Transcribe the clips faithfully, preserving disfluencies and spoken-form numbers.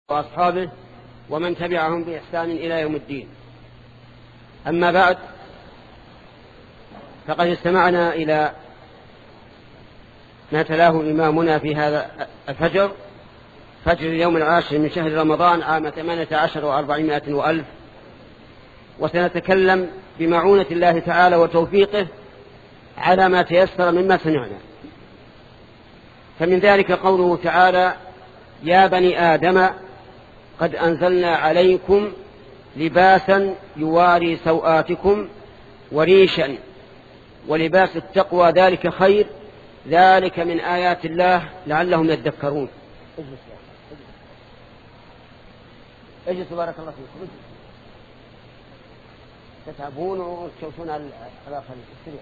وأصحابه ومن تبعهم بإحسان إلى يوم الدين. أما بعد، فقد استمعنا إلى ما تلاه إمامنا في هذا الفجر، فجر اليوم العاشر من شهر رمضان عام ثمانية عشر وأربعمائة وألف، وسنتكلم بمعونة الله تعالى وتوفيقه على ما تيسر مما سمعنا. فمن ذلك قوله تعالى: يا بني آدم قد أنزلنا عليكم لباسا يواري سوآتكم وريشا ولباس التقوى ذلك خير ذلك من آيات الله لعلهم يذكرون. اجلس اجلس بارك الله فيكم. تتعبون وتشوفون على السريع.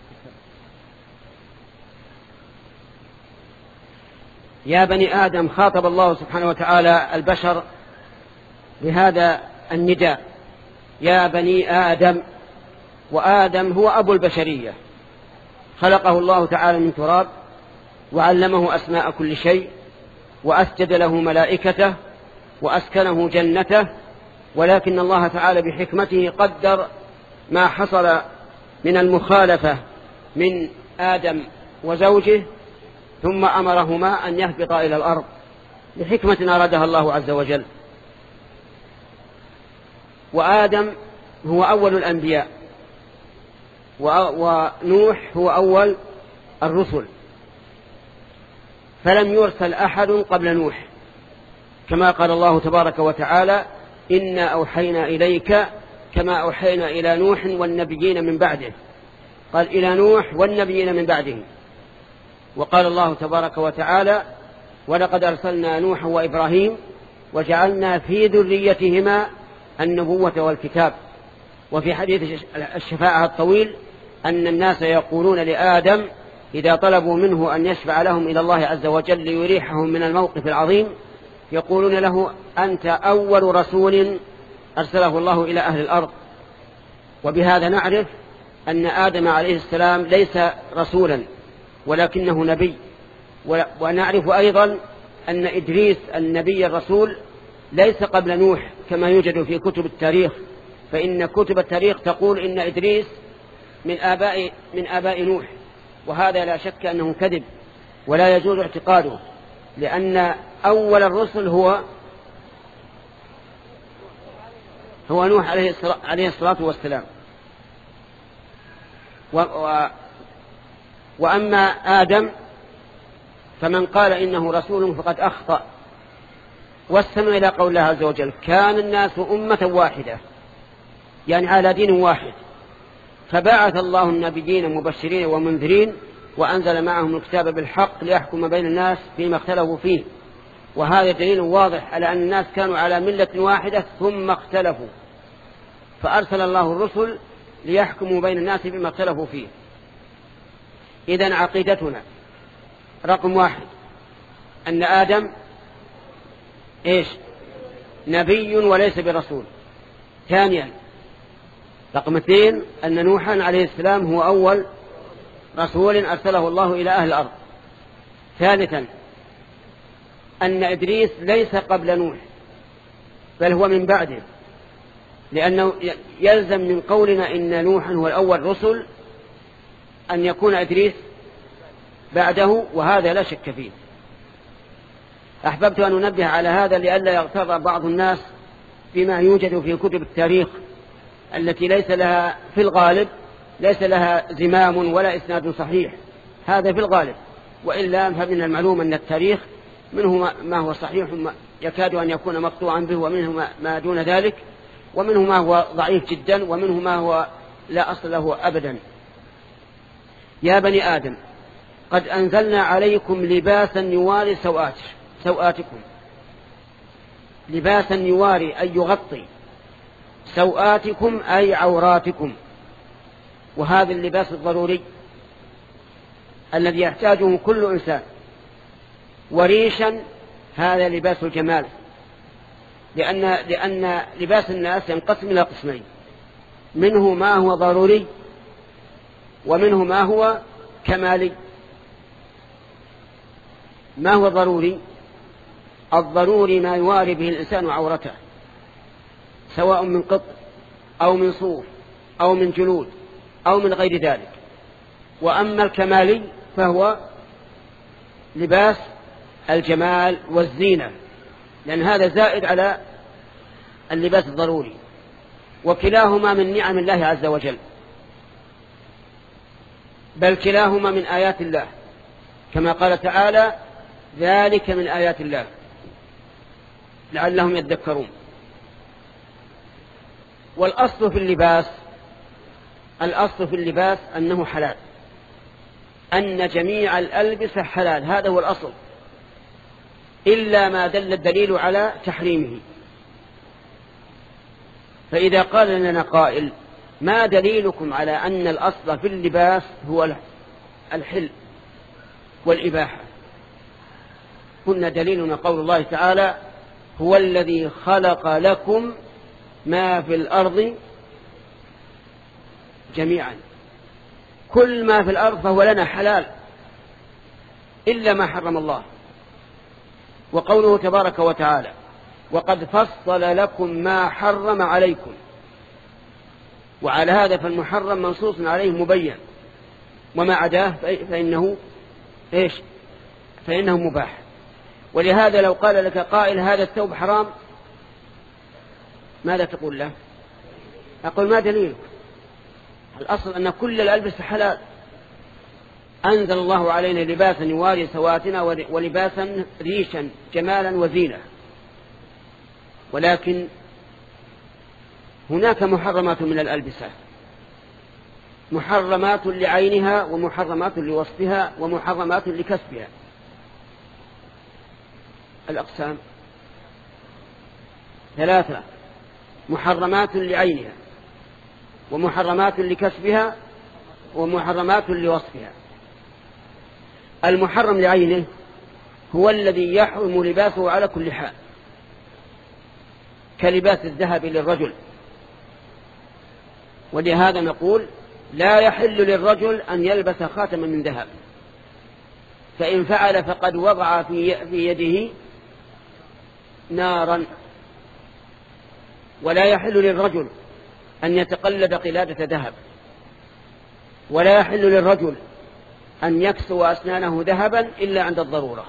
يا بني آدم، خاطب الله سبحانه وتعالى البشر بهذا النداء: يا بني آدم. وآدم هو أبو البشرية، خلقه الله تعالى من تراب، وعلمه أسماء كل شيء، وأسجد له ملائكته، وأسكنه جنته، ولكن الله تعالى بحكمته قدر ما حصل من المخالفة من آدم وزوجه، ثم أمرهما أن يهبطا إلى الأرض لحكمة أرادها الله عز وجل. وآدم هو أول الأنبياء، ونوح هو أول الرسل، فلم يرسل أحد قبل نوح، كما قال الله تبارك وتعالى: إنا أوحينا إليك كما أوحينا إلى نوح والنبيين من بعده. قال إلى نوح والنبيين من بعده. وقال الله تبارك وتعالى: ولقد أرسلنا نوحا وإبراهيم وجعلنا في ذريتهما النبوة والكتاب. وفي حديث الشفاعة الطويل أن الناس يقولون لآدم إذا طلبوا منه أن يشفع لهم إلى الله عز وجل ليريحهم من الموقف العظيم، يقولون له: أنت أول رسول أرسله الله إلى أهل الأرض. وبهذا نعرف أن آدم عليه السلام ليس رسولا ولكنه نبي. ونعرف أيضا أن إدريس النبي الرسول ليس قبل نوح كما يوجد في كتب التاريخ، فإن كتب التاريخ تقول إن إدريس من آباء من آباء نوح، وهذا لا شك أنه كذب ولا يجوز اعتقاده، لأن أول الرسل هو هو نوح عليه الصلاة والسلام. و و وأما آدم فمن قال إنه رسول فقد أخطأ، واستمع إلى قول الله عز وجل: كان الناس أمة واحدة، يعني على دين واحد، فبعث الله النبيين مبشرين ومنذرين وأنزل معهم الكتاب بالحق ليحكم بين الناس فيما اختلفوا فيه. وهذا دليل واضح على أن الناس كانوا على ملة واحدة ثم اختلفوا، فأرسل الله الرسل ليحكموا بين الناس فيما اختلفوا فيه. إذن عقيدتنا رقم واحد أن آدم إيش؟ نبي وليس برسول. ثانيا رقم اثنين أن نوحا عليه السلام هو أول رسول أرسله الله إلى أهل الأرض. ثالثا أن إدريس ليس قبل نوح بل هو من بعده، لأنه يلزم من قولنا إن نوحا هو الأول رسل أن يكون إدريس بعده، وهذا لا شك فيه. أحببت أن أنبه على هذا لئلا يغتر بعض الناس بما يوجد في كتب التاريخ التي ليس لها في الغالب ليس لها زمام ولا إسناد صحيح، هذا في الغالب. وإلا فمن المعلوم أن التاريخ منه ما هو صحيح يكاد أن يكون مقطوعا به، ومنه ما دون ذلك، ومنه ما هو ضعيف جدا، ومنه ما هو لا أصل له أبدا. يا بني آدم قد أنزلنا عليكم لباسا يواري سوآت سوآتكم. لباسا يواري أي يغطي، سوآتكم أي عوراتكم، وهذا اللباس الضروري الذي يحتاجه كل إنسان. وريشا هذا لباس الجمال، لأن, لأن لباس الناس ينقسم إلى قسمين: منه ما هو ضروري ومنه ما هو كمالي. ما هو ضروري؟ الضروري ما يواري به الإنسان عورته، سواء من قطن أو من صوف أو من جلود أو من غير ذلك. وأما الكمالي فهو لباس الجمال والزينة، لأن هذا زائد على اللباس الضروري، وكلاهما من نعم الله عز وجل، بل كلاهما من آيات الله، كما قال تعالى: ذلك من آيات الله لعلهم يذكرون. والأصل في اللباس الأصل في اللباس أنه حلال، أن جميع الألبسة حلال، هذا هو الأصل، إلا ما دل الدليل على تحريمه. فإذا قال لنا قائل: ما دليلكم على أن الأصل في اللباس هو الحل والإباحة؟ قلنا: دليلنا قول الله تعالى: هو الذي خلق لكم ما في الأرض جميعا. كل ما في الأرض فهو لنا حلال إلا ما حرم الله. وقوله تبارك وتعالى: وقد فصل لكم ما حرم عليكم. وعلى هذا فالمحرم منصوص عليه مبين، وما عداه فإنه إيش؟ فإنه مباح. ولهذا لو قال لك قائل: هذا الثوب حرام، ماذا تقول له؟ أقول: ما دليلك؟ الأصل أن كل الألبسة حلال. أنزل الله علينا لباسا يواري سواتنا ولباسا ريشا جمالا وزينة. ولكن هناك محرمات من الألبسة، محرمات لعينها ومحرمات لوصفها ومحرمات لكسبها. الأقسام ثلاثة: محرمات لعينها ومحرمات لكسبها ومحرمات لوصفها. المحرم لعينه هو الذي يحرم لباسه على كل حال، كلباس الذهب للرجل. ولهذا نقول: لا يحل للرجل أن يلبس خاتما من ذهب، فإن فعل فقد وضع في يده نارا. ولا يحل للرجل أن يتقلد قلادة ذهب، ولا يحل للرجل أن يكسو أسنانه ذهبا إلا عند الضرورة.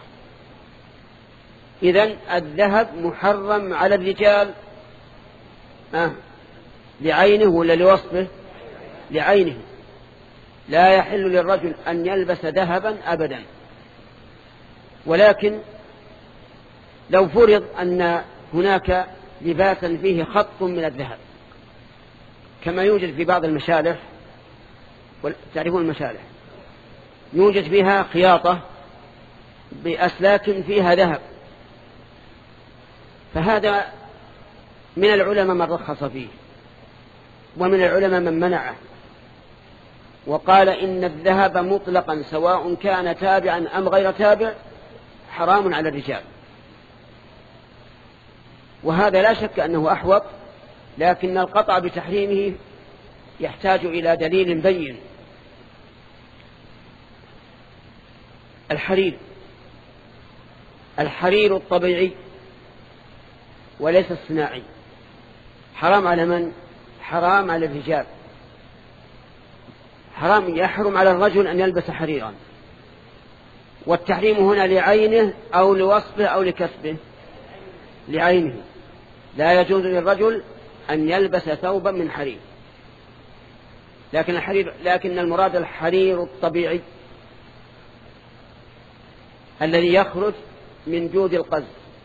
إذن الذهب محرم على الرجال آه. لعينه ولا لوصفه؟ لعينه. لا يحل للرجل أن يلبس ذهبا أبدا. ولكن لو فرض أن هناك لباسا فيه خط من الذهب، كما يوجد في بعض المشالح، تعرفون المشالح يوجد فيها خياطة بأسلاك فيها ذهب، فهذا من العلماء من رخص فيه، ومن العلماء من منعه، وقال إن الذهب مطلقا سواء كان تابعا أم غير تابع حرام على الرجال. وهذا لا شك أنه أحوط، لكن القطع بتحريمه يحتاج إلى دليل بين. الحرير الحرير الطبيعي وليس الصناعي حرام على من؟ حرام على الرجال. حرام يحرم على الرجل أن يلبس حريرا. والتحريم هنا لعينه أو لوصفه أو لكسبه؟ لعينه. لا يجوز للرجل أن يلبس ثوبا من حرير. لكن الحرير لكن المراد الحرير الطبيعي الذي يخرج من جود القز.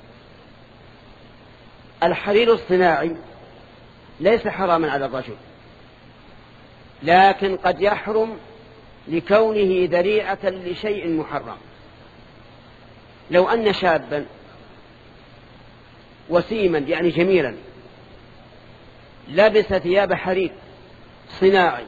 الحرير الصناعي ليس حراما على الرجل، لكن قد يحرم لكونه ذريعة لشيء محرم. لو أن شابا وسيما يعني جميلا لبس ثياب حرير صناعي،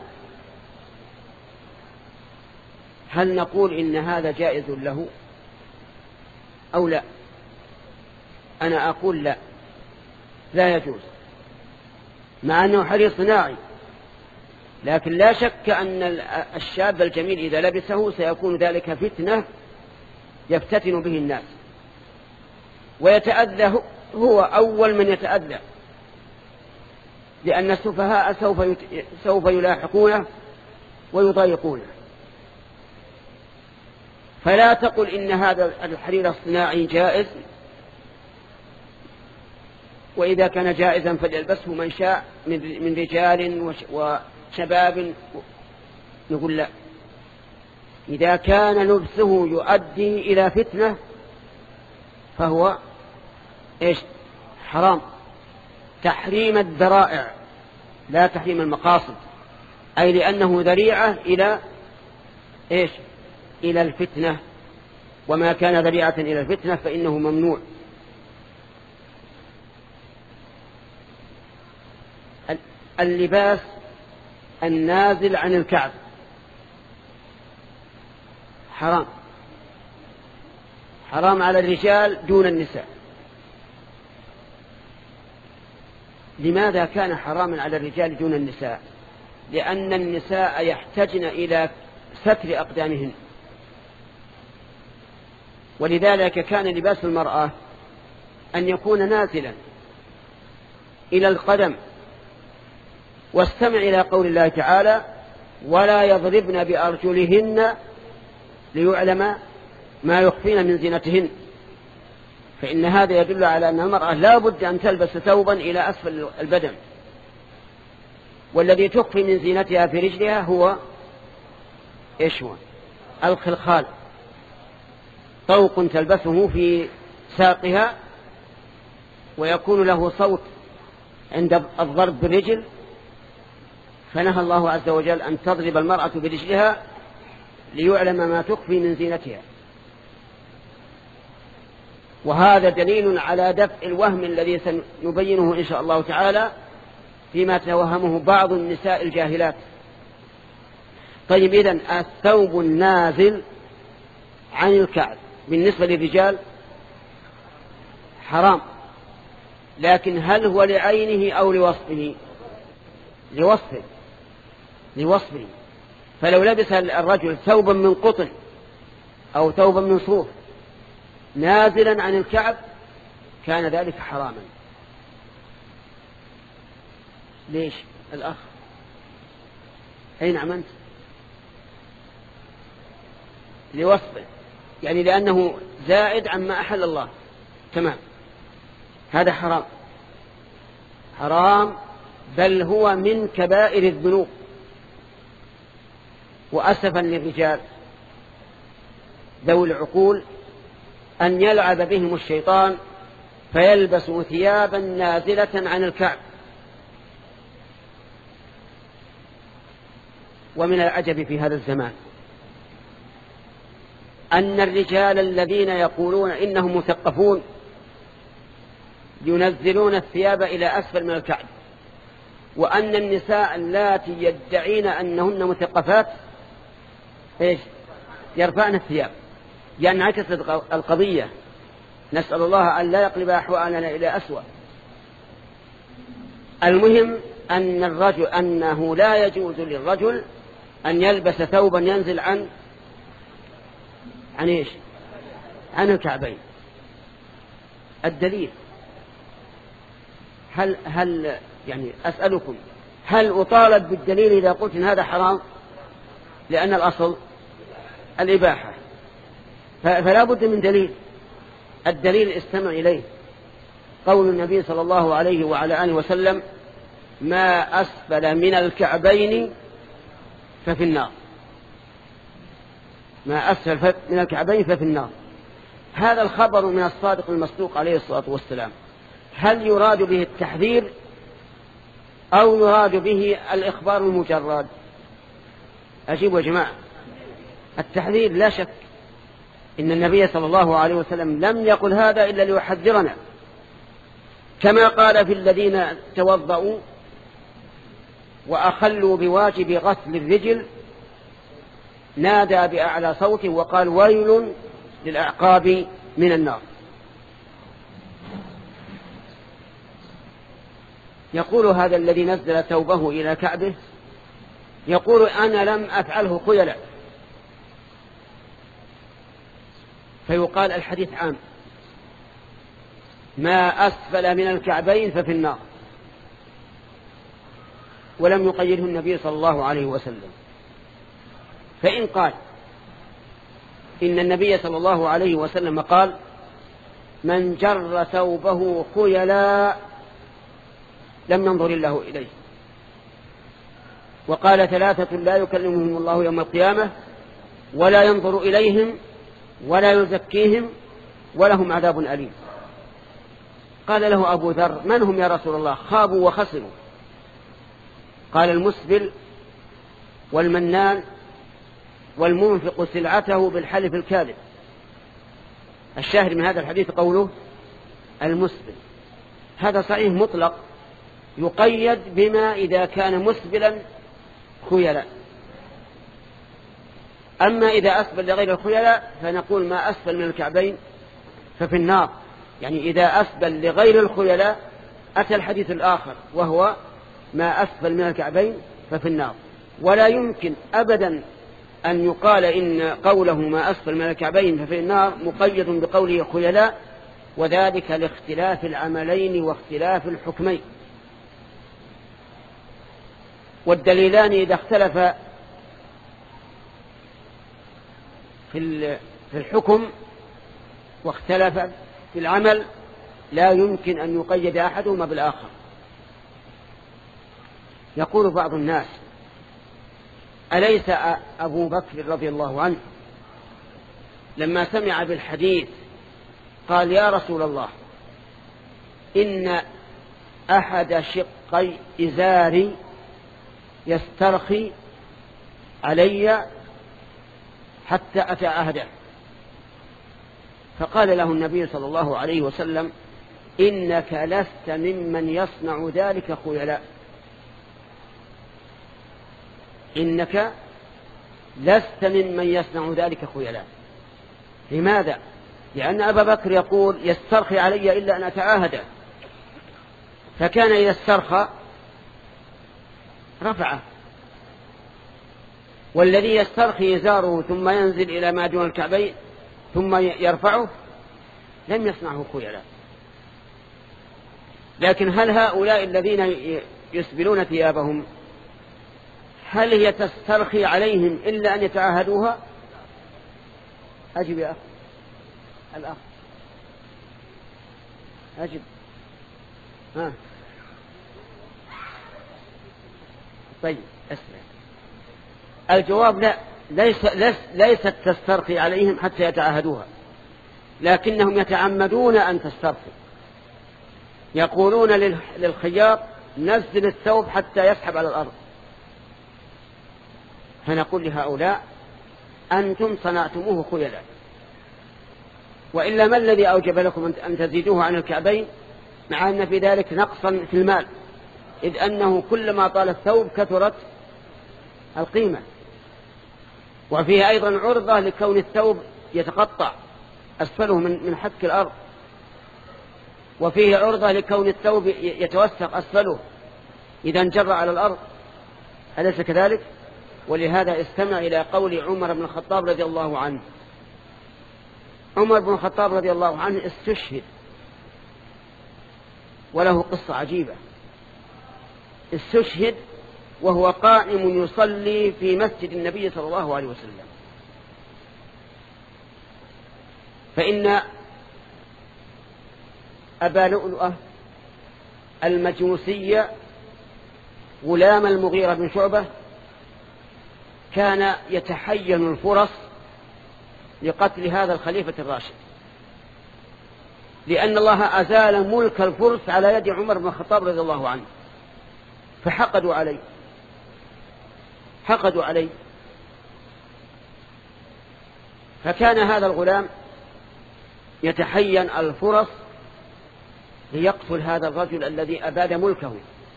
هل نقول إن هذا جائز له أو لا؟ أنا أقول لا، لا يجوز، مع أنه حرير صناعي، لكن لا شك أن الشاب الجميل إذا لبسه سيكون ذلك فتنة يفتتن به الناس. ويتأذى هو أول من يتأذى، لأن السفهاء سوف سوف يلاحقونه ويضايقونه. فلا تقل إن هذا الحرير الصناعي جائز، وإذا كان جائزا فليلبسه من شاء من رجال وشباب. نقول لا، إذا كان لبسه يؤدي إلى فتنة فهو إيش؟ حرام. تحريم الذرائع لا تحريم المقاصد، أي لأنه ذريعة إلى إيش؟ إلى الفتنة، وما كان ذريعة إلى الفتنة فإنه ممنوع. اللباس النازل عن الكعب حرام، حرام على الرجال دون النساء. لماذا كان حراما على الرجال دون النساء؟ لأن النساء يحتاجن إلى ستر أقدامهن، ولذلك كان لباس المرأة أن يكون نازلا إلى القدم. واستمع إلى قول الله تعالى: ولا يضربن بأرجلهن ليعلم ما يخفين من زينتهن. فإن هذا يدل على أن المرأة لا بد أن تلبس ثوبا إلى أسفل البدن، والذي تخفي من زينتها في رجلها هو إيش هو؟ الخلخال، طوق تلبسه في ساقها ويكون له صوت عند الضرب بالرجل. فنهى الله عز وجل أن تضرب المرأة برجلها ليعلم ما تخفي من زينتها. وهذا دليل على دفع الوهم الذي سنبينه إن شاء الله تعالى فيما توهمه بعض النساء الجاهلات. طيب، إذن الثوب النازل عن الكعب بالنسبة للرجال حرام، لكن هل هو لعينه أو لوصفه؟ لوصفه لوصفه فلو لبس الرجل ثوبا من قطن أو ثوبا من صوف نازلا عن الكعب كان ذلك حراما. ليش الأخ؟ أين عمنت؟ لوصفه، يعني لأنه زائد عما أحل الله. تمام، هذا حرام حرام، بل هو من كبائر الذنوب. وأسفا للرجال ذوي العقول أن يلعب بهم الشيطان فيلبسوا ثيابا نازلة عن الكعب. ومن العجب في هذا الزمان أن الرجال الذين يقولون إنهم مثقفون ينزلون الثياب إلى أسفل من الكعب، وأن النساء اللاتي يدعين أنهن مثقفات إيش؟ يرفعن الثياب. يعني عكست القضية. نسأل الله أن لا يقلب أحوالنا إلى أسوأ. المهم أن الرجل أنه لا يجوز للرجل أن يلبس ثوبا ينزل عن عن إيش؟ عن الكعبين. الدليل، هل هل يعني أسألكم هل أطالب بالدليل إذا قلت إن هذا حرام؟ لأن الأصل الإباحة، فلا بد من دليل. الدليل استمع إليه قول النبي صلى الله عليه وعلى آله وسلم: ما أسفل من الكعبين ففي النار. ما أسفل من الكعبين ففي النار. هذا الخبر من الصادق المصدوق عليه الصلاة والسلام. هل يراد به التحذير أو يراد به الإخبار المجرد؟ أجيبوا يا جماعة. التحذير لا شك. إن النبي صلى الله عليه وسلم لم يقل هذا إلا ليحذرنا، كما قال في الذين توضأوا وأخلوا بواجب غسل الرجل نادى بأعلى صوته وقال: ويل للأعقاب من النار. يقول هذا الذي نزل ثوبه إلى كعبه، يقول: أنا لم أفعله خيلا. فيقال الحديث عام، ما أسفل من الكعبين ففي النار، ولم يقيده النبي صلى الله عليه وسلم. فإن قال إن النبي صلى الله عليه وسلم قال من جر ثوبه خيلاء لم ينظر الله إليه، وقال ثلاثة لا يكلمهم الله يوم القيامة ولا ينظر إليهم ولا يزكيهم ولهم عذاب أليم. قال له أبو ذر من هم يا رسول الله؟ خابوا وخسروا. قال المسبل والمنان والمنفق سلعته بالحلف الكاذب. الشاهد من هذا الحديث قوله المسبل، هذا صحيح مطلق يقيد بما إذا كان مسبلا خيلاء. أما إذا أسبل لغير الخيلاء فنقول ما أسفل من الكعبين ففي النار، يعني إذا أسبل لغير الخيلاء أتى الحديث الآخر وهو ما أسفل من الكعبين ففي النار. ولا يمكن أبدا أن يقال إن قوله ما أسفل من الكعبين ففي النار مقيد بقوله خيلاء، وذلك لاختلاف العملين واختلاف الحكمين. والدليلان إذا اختلف في الحكم واختلف في العمل لا يمكن أن يقيد أحدهما بالآخر. يقول بعض الناس أليس أبو بكر رضي الله عنه لما سمع بالحديث قال يا رسول الله إن أحد شقي إزاري يسترخي علي حتى أتعهده، فقال له النبي صلى الله عليه وسلم إنك لست ممن يصنع ذلك خيلاء، إنك لست ممن يصنع ذلك خيلاء. لماذا؟ لأن أبا بكر يقول يسترخي علي إلا أن أتعاهده، فكان إذا استرخى رفعه، والذي يسترخي يزاره ثم ينزل إلى ما دون الكعبين ثم يرفعه لم يصنعه خيلاء. لكن هل هؤلاء الذين يسبلون ثيابهم هل هي تسترخي عليهم إلا أن يتعاهدوها؟ أجب يا أخي الأخ أجب. ها طيب أسمع. الجواب لا، ليس ليس ليست تسترخي عليهم حتى يتعاهدوها، لكنهم يتعمدون أن تسترخي. يقولون للخياط نزل الثوب حتى يسحب على الأرض، فنقول لهؤلاء أنتم صنعتموه خيلاء، وإلا ما الذي أوجب لكم أن تزيدوه عن الكعبين مع أن في ذلك نقصا في المال، إذ أنه كلما طال الثوب كثرت القيمة، وفيه أيضا عرضة لكون الثوب يتقطع أسفله من حك الأرض، وفيه عرضة لكون الثوب يتوسخ أسفله إذا انجر على الأرض، أليس كذلك؟ ولهذا استمع إلى قول عمر بن الخطاب رضي الله عنه. عمر بن الخطاب رضي الله عنه استشهد، وله قصة عجيبة. استشهد وهو قائم يصلي في مسجد النبي صلى الله عليه وسلم، فإن أبا لؤلؤة المجوسي غلام المغيرة بن شعبة كان يتحين الفرص لقتل هذا الخليفة الراشد، لأن الله أزال ملك الفرس على يد عمر بن الخطاب رضي الله عنه، فحقدوا عليه حقدوا عليه فكان هذا الغلام يتحين الفرص ليقتل هذا الرجل الذي أباد ملكه.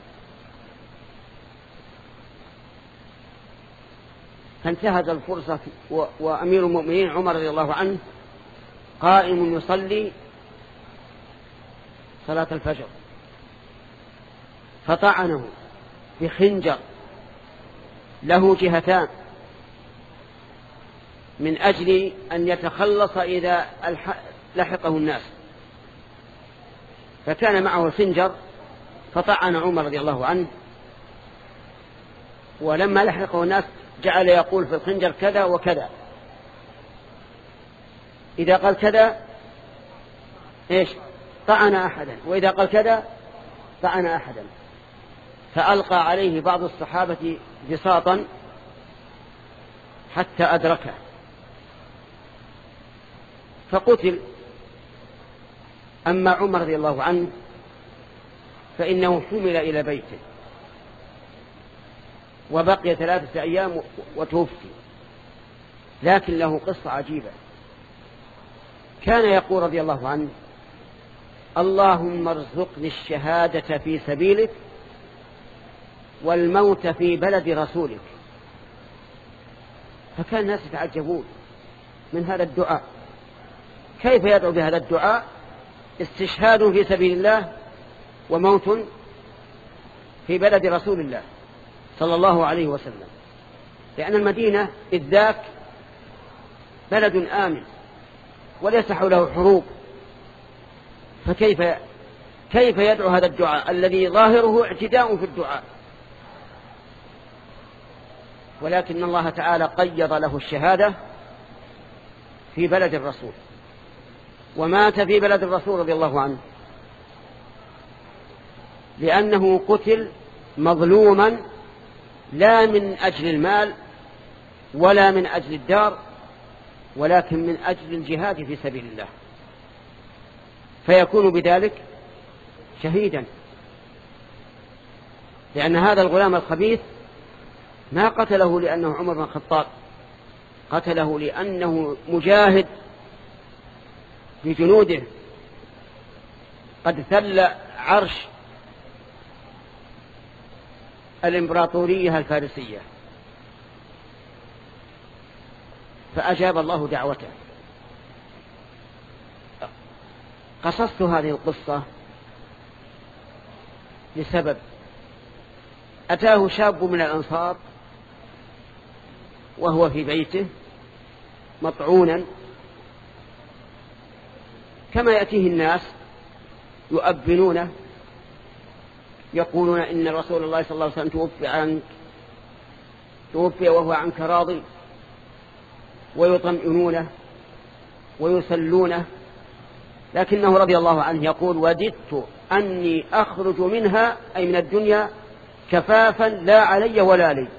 فانتهز الفرصة وأمير المؤمنين عمر رضي الله عنه قائم يصلي صلاة الفجر، فطعنه بخنجر له جهتان من أجل أن يتخلص إذا لحقه الناس، فكان معه خنجر فطعن عمر رضي الله عنه، ولما لحقه الناس جعل يقول في الخنجر كذا وكذا، إذا قال كذا إيش طعن أحدا، وإذا قال كذا طعن أحدا. فألقى عليه بعض الصحابة بساطا حتى أدركه فقتل. أما عمر رضي الله عنه فإنه حمل إلى بيته وبقي ثلاثة أيام وتوفي. لكن له قصة عجيبة، كان يقول رضي الله عنه: اللهم ارزقني الشهادة في سبيلك والموت في بلد رسولك. فكان الناس يتعجبون من هذا الدعاء، كيف يدعو بهذا الدعاء؟ استشهاد في سبيل الله وموت في بلد رسول الله صلى الله عليه وسلم، لأن المدينة إذ ذاك بلد آمن وليس حوله حروب، فكيف كيف يدعو هذا الدعاء الذي ظاهره اعتداء في الدعاء؟ ولكن الله تعالى قيض له الشهادة في بلد الرسول، ومات في بلد الرسول رضي الله عنه، لأنه قتل مظلوما لا من أجل المال ولا من أجل الدار، ولكن من أجل الجهاد في سبيل الله، فيكون بذلك شهيدا. لأن هذا الغلام الخبيث ما قتله لأنه عمر بن الخطاب، قتله لأنه مجاهد بجنوده قد ثل عرش الإمبراطورية الفارسية، فأجاب الله دعوته. قصصت هذه القصة لسبب: أتاه شاب من الأنصار وهو في بيته مطعونا، كما يأتيه الناس يؤبنونه يقولون إن رسول الله صلى الله عليه وسلم توفي عنك توفي وهو عنك راضي، ويطمئنونه ويسلونه، لكنه رضي الله عنه يقول: وددت أني أخرج منها أي من الدنيا كفافا لا علي ولا لي.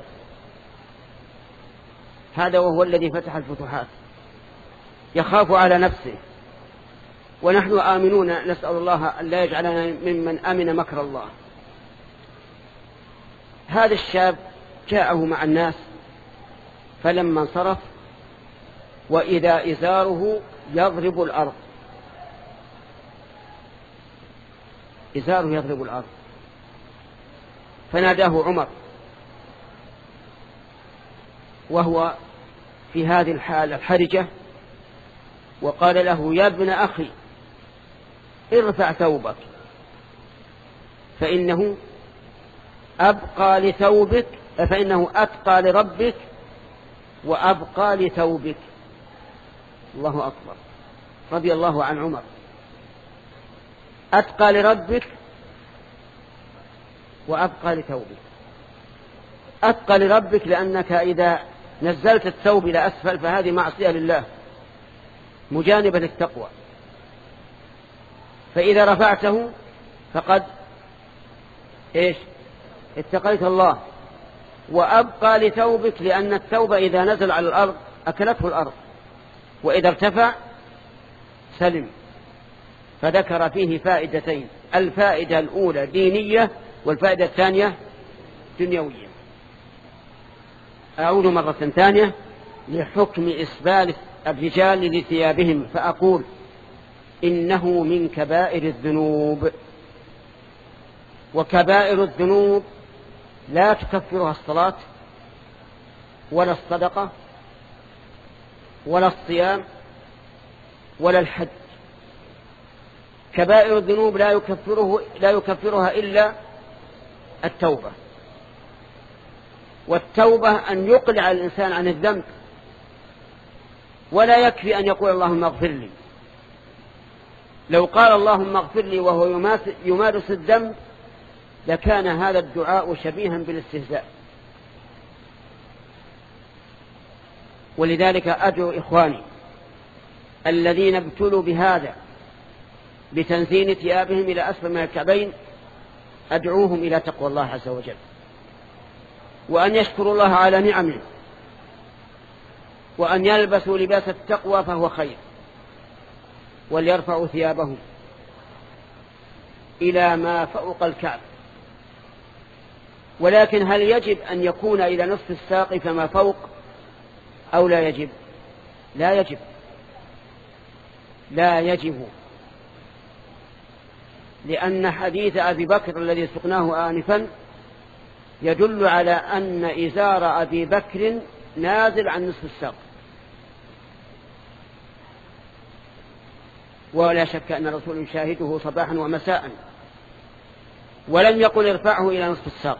هذا وهو الذي فتح الفتوحات، يخاف على نفسه، ونحن آمنون، نسأل الله أن لا يجعلنا ممن أمن مكر الله. هذا الشاب جاءه مع الناس، فلما انصرف وإذا إزاره يضرب الأرض، إزاره يضرب الأرض، فناداه عمر وهو في هذه الحالة الحرجة، وقال له: يا ابن أخي ارفع ثوبك، فإنه أبقى لثوبك فإنه أتقى لربك وأبقى لثوبك. الله أكبر، رضي الله عن عمر. أتقى لربك وأبقى لثوبك. أتقى لربك لأنك إذا نزلت الثوب إلى أسفل فهذه معصية لله مجانبة للتقوى، فإذا رفعته فقد إيش اتقيت الله. وأبقى لثوبك لأن الثوب إذا نزل على الأرض أكلته الأرض، وإذا ارتفع سلم. فذكر فيه فائدتين: الفائدة الأولى دينية، والفائدة الثانية دنيوية. أعود مرة ثانية لحكم إسبال الرجال لثيابهم، فأقول: إنه من كبائر الذنوب، وكبائر الذنوب لا تكفرها الصلاة ولا الصدقة ولا الصيام ولا الحج. كبائر الذنوب لا يكفره لا يكفرها إلا التوبة، والتوبة أن يقلع الإنسان عن الذنب، ولا يكفي أن يقول: اللهم اغفر لي، لو قال اللهم اغفر لي وهو يمارس الذنب لكان هذا الدعاء شبيها بالاستهزاء. ولذلك أدعو إخواني الذين ابتلوا بهذا بتنزين ثيابهم إلى أسفل من الكعبين، أدعوهم إلى تقوى الله عز وجل، وأن يشكروا الله على نعمه، وأن يلبسوا لباس التقوى فهو خير، وليرفعوا ثيابهم إلى ما فوق الكعب. ولكن هل يجب أن يكون إلى نصف الساق فما فوق أو لا يجب؟ لا يجب، لا يجب، لأن حديث أبي بكر الذي سقناه آنفا يدل على أن إزار أبي بكر نازل عن نصف الساق، ولا شك أن الرسول يشاهده صباحا ومساء، ولم يقل ارفعه إلى نصف الساق،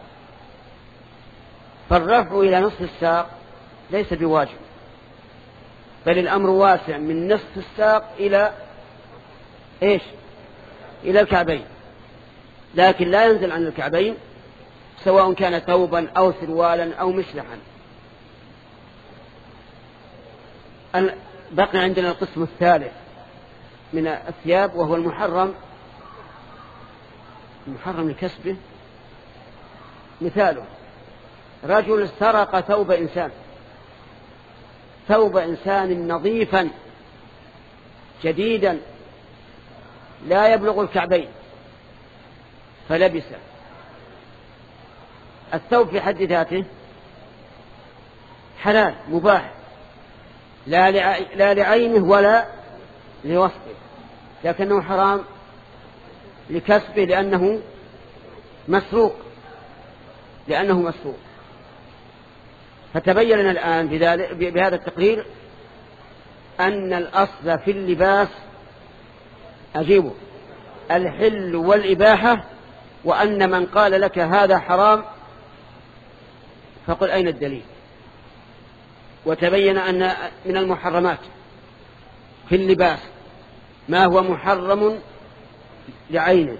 فالرفع إلى نصف الساق ليس بواجب، بل الأمر واسع من نصف الساق إلى إيش؟ إلى الكعبين، لكن لا ينزل عن الكعبين سواء كان ثوبا أو سروالا أو مشلحا. بقي عندنا القسم الثالث من الثياب وهو المحرم، المحرم لكسبه. مثاله رجل سرق ثوب إنسان، ثوب إنسان نظيفا جديدا لا يبلغ الكعبين فلبسه. الثوب في حد ذاته حلال مباح، لا لعينه ولا لوصفه، لكنه حرام لكسبه لأنه مسروق، لأنه مسروق. فتبين لنا الآن بهذا التقرير أن الأصل في اللباس أجيبه الحل والإباحة، وأن من قال لك هذا حرام فقل أين الدليل؟ وتبين أن من المحرمات في اللباس ما هو محرم لعينه.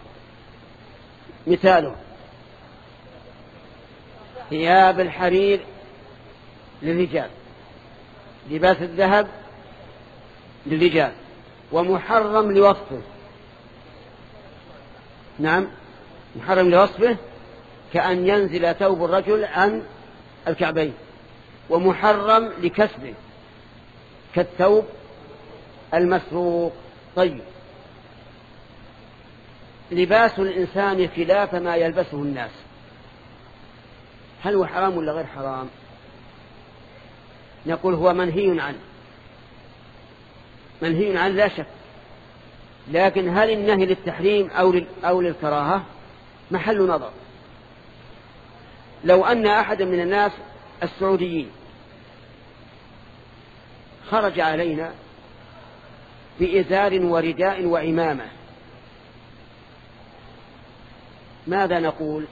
مثاله ثياب الحرير للرجال، لباس الذهب للرجال، ومحرم لوصفه. نعم محرم لوصفه كأن ينزل ثوب الرجل عن الكعبين، ومحرم لكسبه كالثوب المسروق. طيب لباس الإنسان خلاف ما يلبسه الناس، هل هو حرام ولا غير حرام؟ نقول هو منهي عنه، منهي عنه لا شك، لكن هل النهي للتحريم أو أو للكراهة محل نظر. لو أن أحد من الناس السعوديين خرج علينا بإزار ورداء وعمامة، ماذا نقول؟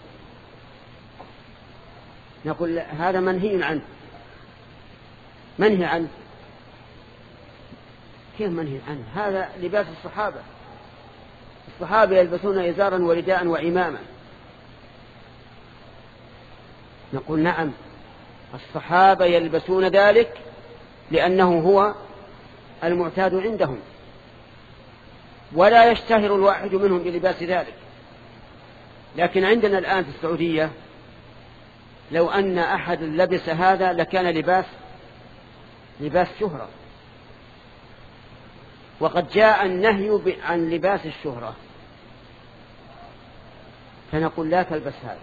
نقول هذا منهي عنه. منهي عنه كيف منهي عنه؟ هذا لباس الصحابة، الصحابة يلبسون إزارا ورداء وعمامة. نقول نعم الصحابة يلبسون ذلك لأنه هو المعتاد عندهم، ولا يشتهر الواحد منهم بلباس ذلك. لكن عندنا الآن في السعودية لو أن أحد لبس هذا لكان لباس لباس شهرة، وقد جاء النهي عن لباس الشهرة، فنقول لا تلبس هذا.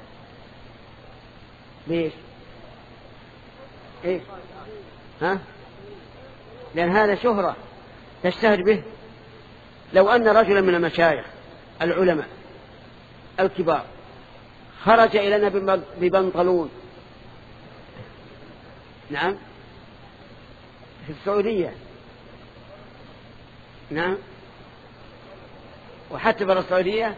ليش؟ إيه؟ ها؟ لأن هذا شهرة تشتهر به. لو أن رجلا من المشايخ العلماء الكبار خرج إلينا ببنطلون، نعم في السعودية، نعم وحتى برا السعودية،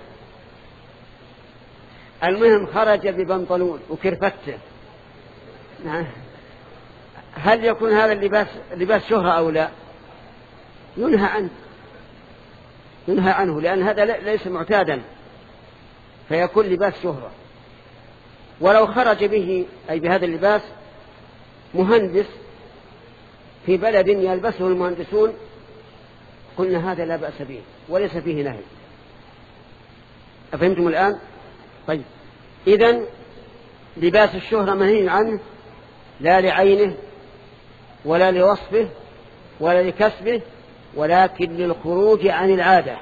المهم خرج ببنطلون وكرفته، نعم، هل يكون هذا اللباس لباس شهرة أو لا؟ ينهى عنه، ينهى عنه، لأن هذا ليس معتادا فيكون لباس شهرة. ولو خرج به أي بهذا اللباس مهندس في بلد يلبسه المهندسون قلنا هذا لا بأس به وليس فيه نهي. أفهمتم الآن؟ طيب، إذن لباس الشهرة منهي عنه، لا لعينه ولا لوصفه ولا لكسبه، ولكن للخروج عن العادة،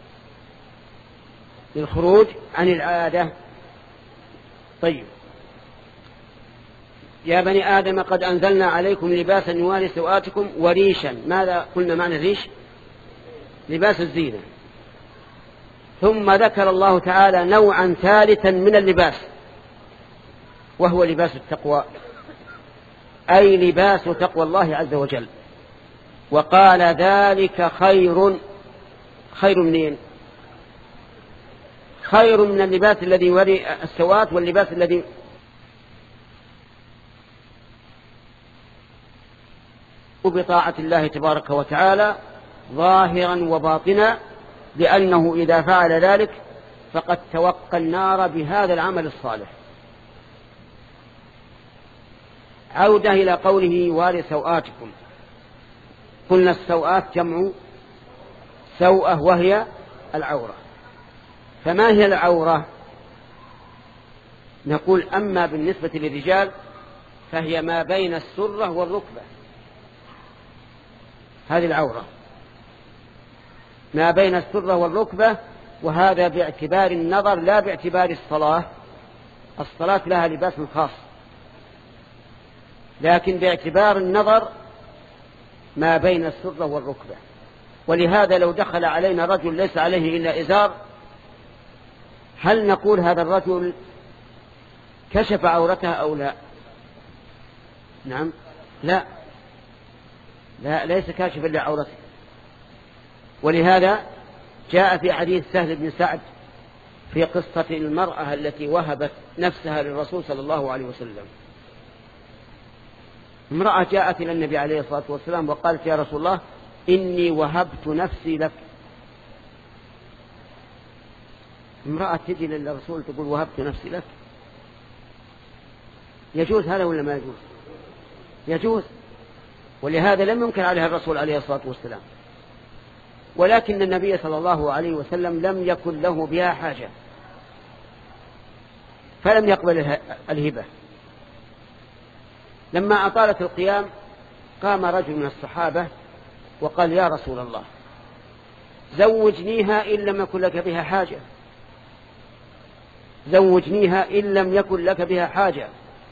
للخروج عن العادة. طيب، يا بني آدم قد أنزلنا عليكم لباسا يواري سوآتكم وريشا. ماذا قلنا معنى الريش؟ لباس الزينة. ثم ذكر الله تعالى نوعا ثالثا من اللباس وهو لباس التقوى، أي لباس تقوى الله عز وجل. وقال ذلك خير. خير منين؟ خير من اللباس الذي يوري السوات واللباس الذي بطاعة الله تبارك وتعالى ظاهرا وباطنا، لأنه إذا فعل ذلك فقد توقى النار بهذا العمل الصالح. عودة إلى قوله واري سوآتكم. قلنا السوآت جمع سوءة وهي العورة. فما هي العورة؟ نقول أما بالنسبة للرجال فهي ما بين السرة والركبة، هذه العورة ما بين السرة والركبة، وهذا باعتبار النظر لا باعتبار الصلاة. الصلاة لها لباس خاص، لكن باعتبار النظر ما بين السرة والركبة. ولهذا لو دخل علينا رجل ليس عليه إلا إزار، هل نقول هذا الرجل كشف عورتها أو لا؟ نعم، لا لا ليس كاشفا لعورته. ولهذا جاء في حديث سهل بن سعد في قصة المرأة التي وهبت نفسها للرسول صلى الله عليه وسلم. امرأة جاءت إلى النبي عليه الصلاة والسلام وقالت يا رسول الله إني وهبت نفسي لك. امرأة تجي للرسول تقول وهبت نفسي لك، يجوز هذا ولا ما يجوز؟ يجوز. ولهذا لم ينكر عليها الرسول عليه الصلاة والسلام، ولكن النبي صلى الله عليه وسلم لم يكن له بها حاجة فلم يقبل الهبة. لما أطالت القيام قام رجل من الصحابة وقال يا رسول الله زوجنيها إن لم يكن لك بها حاجة، زوجنيها إن لم يكن لك بها حاجة.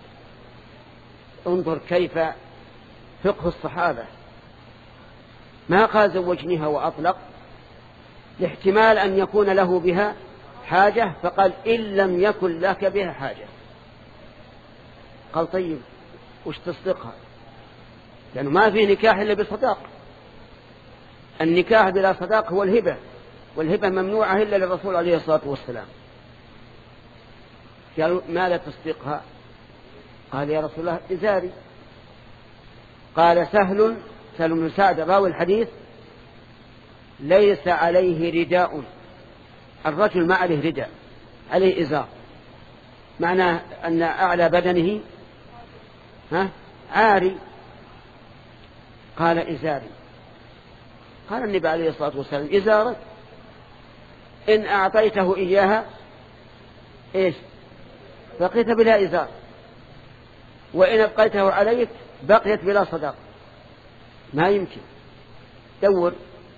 انظر كيف فقه الصحابة، ما قال زوجنيها وأطلق لاحتمال أن يكون له بها حاجة، فقال إن لم يكن لك بها حاجة. قال طيب وش تصدقها؟ لأنه ما في نكاح إلا بصداق، النكاح بلا صداق هو الهبة، والهبة ممنوعة إلا للرسول عليه الصلاة والسلام. قالوا ماذا تصدقها؟ قال يا رسول الله إزاري. قال سهل سهل بن سعد راوي الحديث ليس عليه رداء، الرجل ما عليه رداء، عليه إزار، معناه أن أعلى بدنه ها عاري. قال إزاري. قال النبي عليه الصلاة والسلام إزارك إن أعطيته إياها إيش بقيت بلا إزار، وإن أبقيته عليك بقيت بلا صداق. ما يمكن. دور.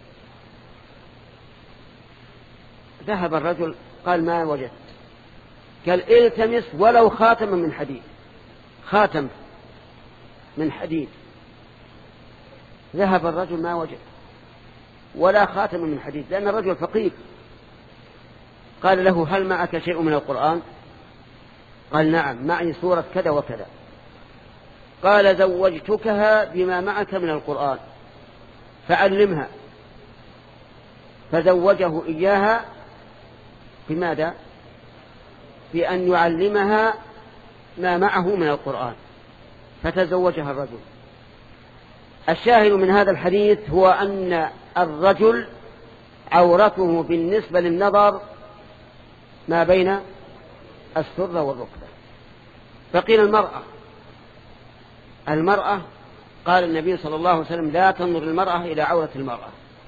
ذهب الرجل قال ما وجدت. قال التمس ولو خاتما من حديد، خاتم من حديد. ذهب الرجل ما وجد ولا خاتم من حديد، لأن الرجل فقير. قال له هل معك شيء من القرآن؟ قال نعم معي سورة كذا وكذا. قال زوجتكها بما معك من القرآن فعلمها. فزوجه إياها بماذا؟ بأن يعلمها ما معه من القرآن، فتزوجها الرجل. الشاهد من هذا الحديث هو أن الرجل عورته بالنسبة للنظر ما بين السرة والركبة. فقيل المرأة المرأة قال النبي صلى الله عليه وسلم لا تنظر المرأة إلى عورة المرأة،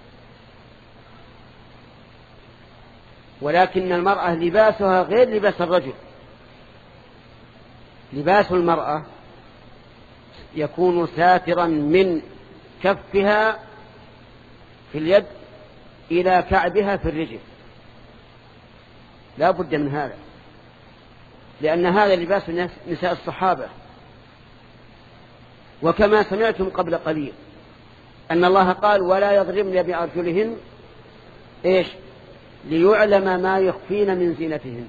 ولكن المرأة لباسها غير لباس الرجل. لباس المرأة يكون ساترا من كفها في اليد إلى كعبها في الرجل، لا بد من هذا، لأن هذا لباس نساء الصحابة. وكما سمعتم قبل قليل أن الله قال ولا يضربن بأرجلهن إيش؟ ليعلم ما يخفين من زينتهن.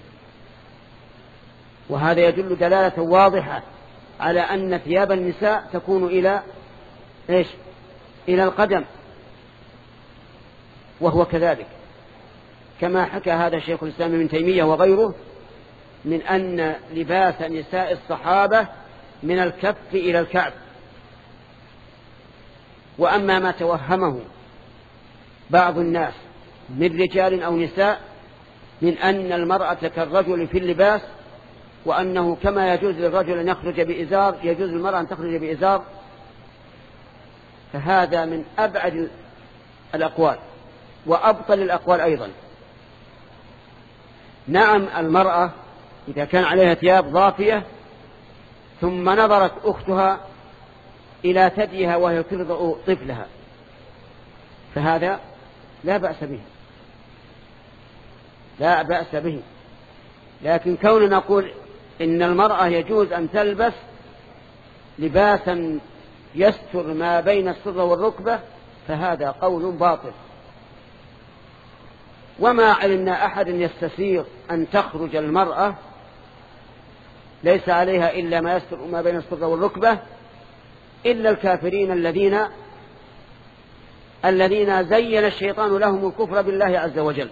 وهذا يدل دلالة واضحة على أن ثياب النساء تكون إلى إيش؟ إلى القدم، وهو كذلك كما حكى هذا شيخ الإسلام ابن تيمية وغيره من أن لباس نساء الصحابة من الكف إلى الكعب. وأما ما توهمه بعض الناس من رجال أو نساء من أن المرأة كالرجل في اللباس، وأنه كما يجوز للرجل أن يخرج بإزار يجوز للمرأة أن تخرج بإزار، فهذا من أبعد الأقوال وأبطل الأقوال أيضا. نعم، المرأة إذا كان عليها ثياب ضافية ثم نظرت أختها إلى ثديها وهي ترضع طفلها فهذا لا بأس به، لا بأس به. لكن كون نقول إن المرأة يجوز أن تلبس لباسا يستر ما بين السرة والركبة فهذا قول باطل. وما علمنا أحد يستسيغ أن تخرج المرأة ليس عليها إلا ما يستر ما بين السرة والركبة إلا الكافرين الذين الذين زين الشيطان لهم الكفر بالله عز وجل.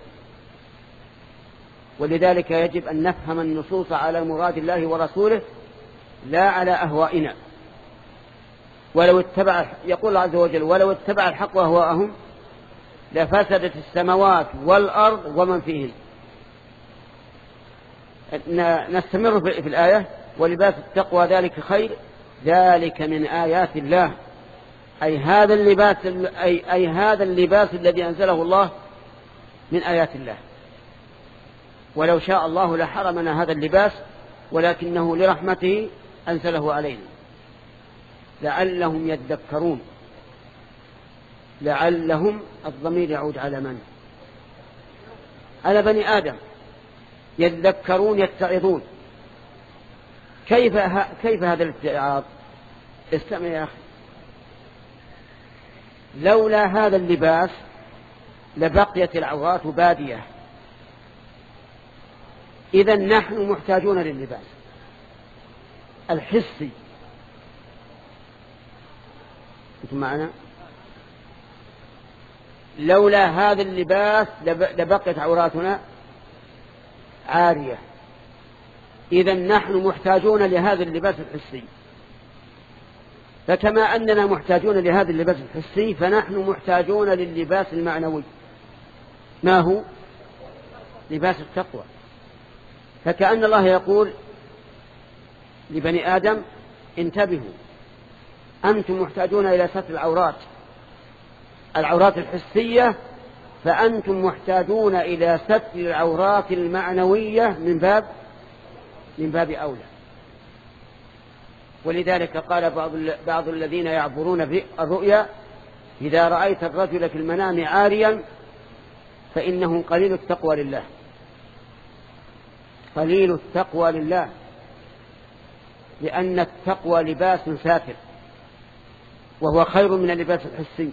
ولذلك يجب أن نفهم النصوص على مراد الله ورسوله لا على أهوائنا. ولو اتبع يقول الله عز وجل ولو اتبع الحق أهواءهم لفسدت السماوات والأرض ومن فيهن. نستمر في الآية ولباس التقوى ذلك خير ذلك من آيات الله، أي هذا اللباس أي, أي هذا اللباس الذي أنزله الله من آيات الله. ولو شاء الله لحرمنا هذا اللباس ولكنه لرحمته أنزله علينا لعلهم يذكرون. لعلهم الضمير يعود على من؟ على بني آدم يذكرون يتعظون. كيف كيف هذا الاتعاظ؟ استمع يا أخي، لولا هذا اللباس لبقيت العورات بادية. إذا نحن محتاجون لللباس الحسي. أنتم معنا؟ لولا هذا اللباس لبقيت عوراتنا عارية. إذا نحن محتاجون لهذا اللباس الحسي. فكما أننا محتاجون لهذا اللباس الحسي فنحن محتاجون لللباس المعنوي. ما هو؟ لباس التقوى. فكأن الله يقول لبني آدم انتبهوا، أنتم محتاجون إلى ستر العورات العورات الحسية، فأنتم محتاجون إلى ستر العورات المعنوية من باب من باب أولى. ولذلك قال بعض بعض الذين يعبرون الرؤيا إذا رأيت الرجل في المنام عاريا فإنه قليل التقوى لله. قليل التقوى لله، لأن التقوى لباس ساتر وهو خير من اللباس الحسي.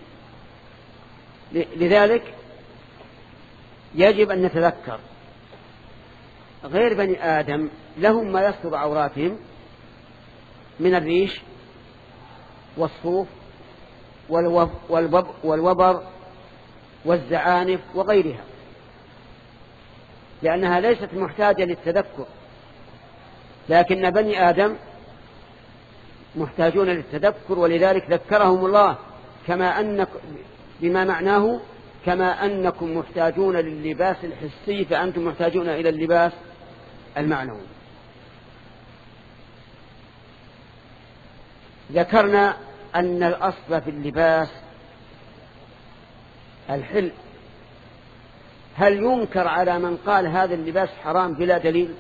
لذلك يجب أن نتذكر غير بني آدم لهم ما يستر عوراتهم من الريش والصوف والوبر والزعانف وغيرها، لأنها ليست محتاجة للتذكر. لكن بني آدم محتاجون للتذكر، ولذلك ذكرهم الله كما أن بما معناه كما أنكم محتاجون لللباس الحسي فأنتم محتاجون إلى اللباس المعنوي. ذكرنا أن الأصل في اللباس الحل. هل ينكر على من قال هذا اللباس حرام بلا دليل؟